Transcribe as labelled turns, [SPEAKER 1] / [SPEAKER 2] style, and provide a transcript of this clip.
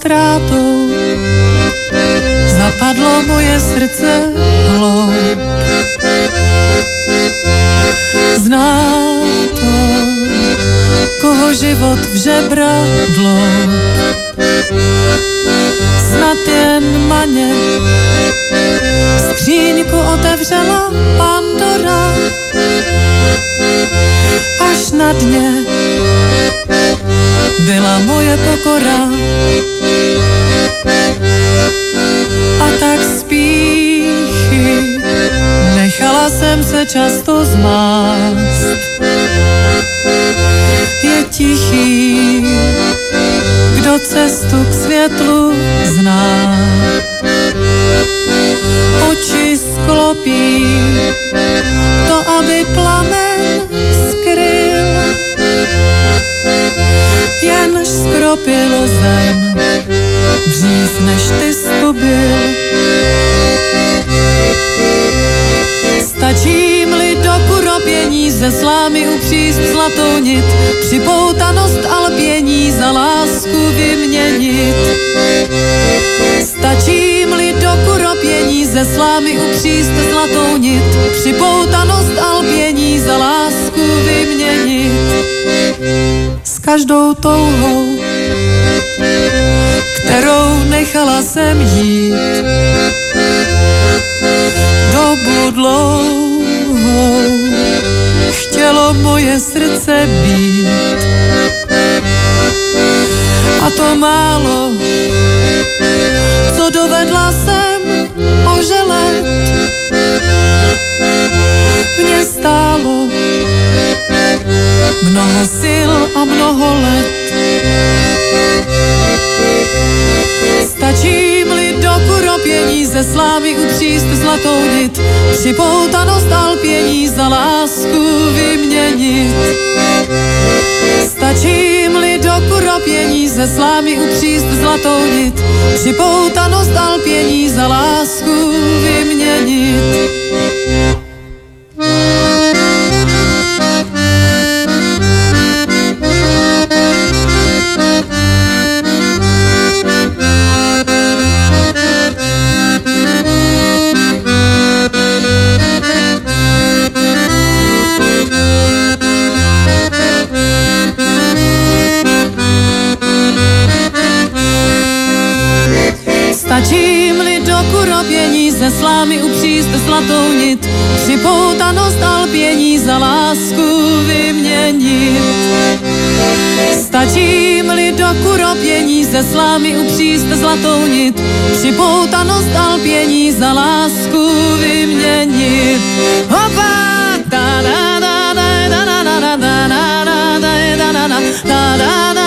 [SPEAKER 1] ztrátou zapadlo moje srdce hloub. Zná to, koho život v žebra dloub. Snad jen maně skříňku otevřela Pandora, až na dně byla moje pokora. A tak spíchy nechala jsem se často zmást. Je tichý, kdo cestu k světlu zná. Oči sklopí, to aby plamen skryl. Jenž skropilo zem dřív než ty tu byl. Stačí-li do kuropění ze slámy upříst zlatou nit, připoutanost a lpění za lásku vyměnit. Stačí-li do kuropění ze slámy upříst zlatou nit, připoutanost a lpění za lásku vyměnit. S každou touhou, kterou nechala jsem jít, dobu dlouhou chtělo moje srdce být. A to málo, co dovedla jsem oželet, mě stálo mnoho sil a mnoho let. Stačí-li do kuropění ze slámy upříst zlatou nit, připoutanost a lpění za lásku vyměnit. Stačí-li do kuropění ze slámy upříst zlatou nit, připoutanost a lpění za lásku vyměnit. Stačí-li do kuropění ze slámy upříst zlatou nit, připoutanost a lpění za lásku vyměnit. Stačí-li do kuropění ze slámy upříst zlatou nit, připoutanost a lpění za lásku vyměnit. Hopa! Da da da da da da da da da da da da da da da.